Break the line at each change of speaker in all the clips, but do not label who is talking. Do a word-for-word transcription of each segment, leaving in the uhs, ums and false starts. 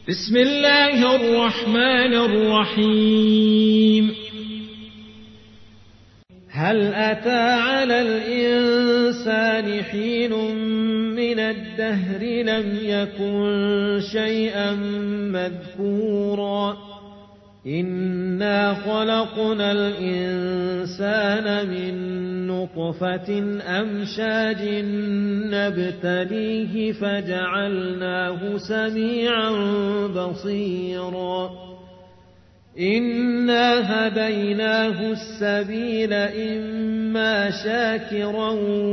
بسم الله الرحمن الرحيم. هل أتى على الإنسان حين من الدهر لم يكن شيئا مذكورا إنا خلقنا الإنسان من نطفة أمشاج نبتليه فجعلناه سميعا بصيرا إنا هديناه السبيل إما شاكرا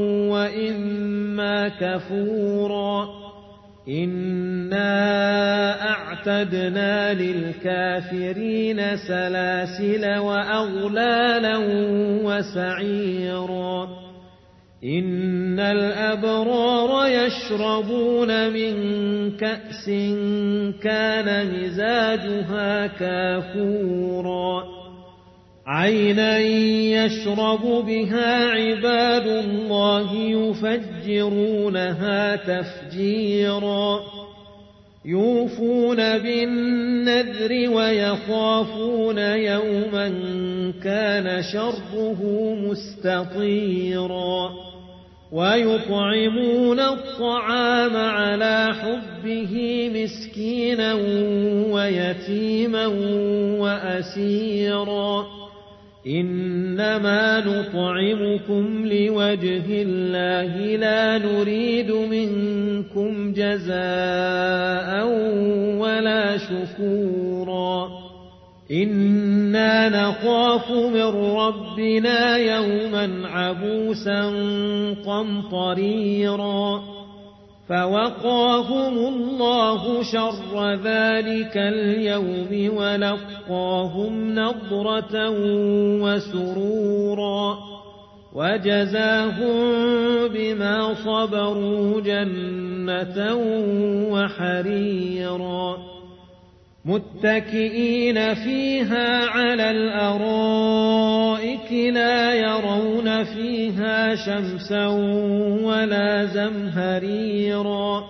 وإما كفورا إنا أعتدنا للكافرين سلاسل وأغلالا وسعيرا إن الأبرار يشربون من كأس كان مزاجها كافورا عينا يشرب بها عباد الله يفجرونها تفجيرا يوفون بالنذر ويخافون يوما كان شره مستطيرا ويطعمون الطعام على حبه مسكينا ويتيما وأسيرا إنما نطعمكم لوجه الله لا نريد منكم جزاء ولا شكورا إنا نخاف من ربنا يوما عبوسا قمطريرا فوقاهم الله شر ذلك اليوم ولقاهم نضرة وسرورا وجزاهم بما صبروا جنة وحريرا متكئين فيها على الأرائك لا يرون فيها شمسا ولا زمهريرا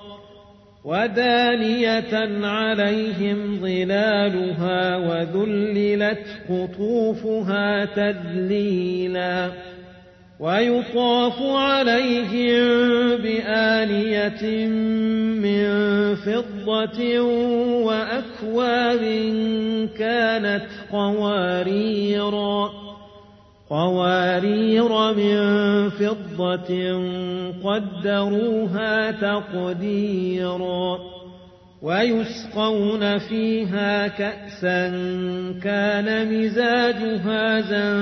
ودانية عليهم ظلالها وذللت قطوفها تذليلا ويطاف عليهم بآنية من فضة وأكواب كانت قواريرا قوارير من فضة قدروها تقديرا ويسقون فيها كأسا كان مزاجها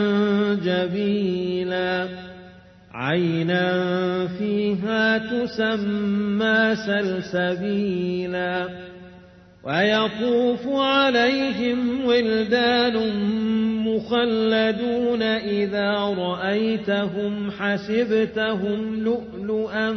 زنجبيلا عينا فيها تسمى سلسبيلا ويطوف عليهم ولدان مخلدون إذا رأيتهم حسبتهم لؤلؤا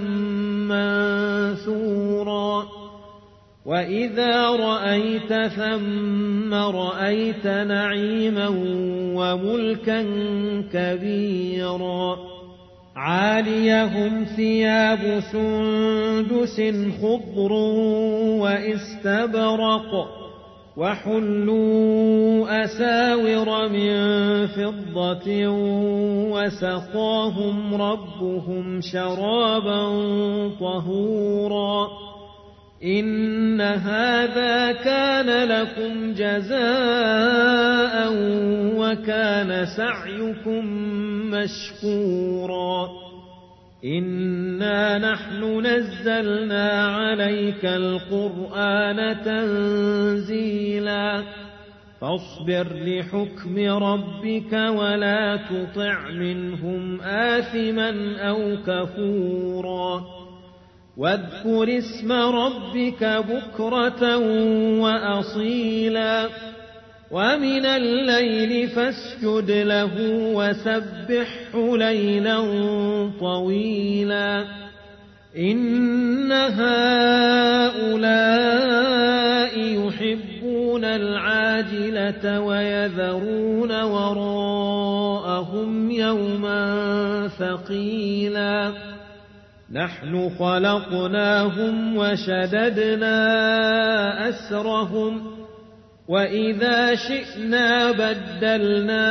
منثورا وإذا رأيت ثم رأيت نعيما وملكا كبيرا عاليهم ثياب سندس خضر واستبرق وحلوا أساور من فضة وسقاهم ربهم شرابا طهورا إن هذا كان لكم جزاء وكان سعيكم مشكورا إنا نحن نزلنا عليك القرآن تنزيلا فاصبر لحكم ربك ولا تطع منهم آثما أو كفورا واذكر اسم ربك بكرة وأصيلا ومن الليل فاسجد له وسبحه ليلا طويلا إن هؤلاء يحبون العاجلة ويذرون وراءهم يوما ثقيلا نحن خلقناهم وشددنا أسرهم وإذا شئنا بدلنا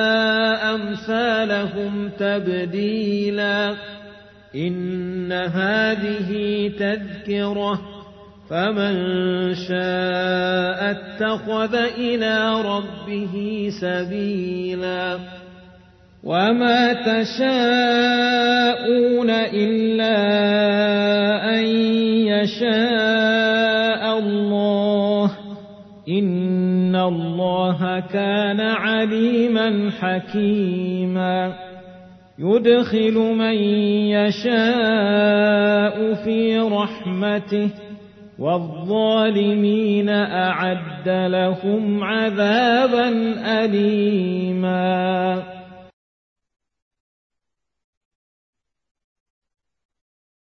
أمثالهم تبديلا إن هذه تذكرة فمن شاء اتخذ إلى ربه سبيلا وما تشاءون إلا أن يشاء الله إن الله كان عليما حكيما يدخل من يشاء في رحمته والظالمين أعد لهم عذابا أليما.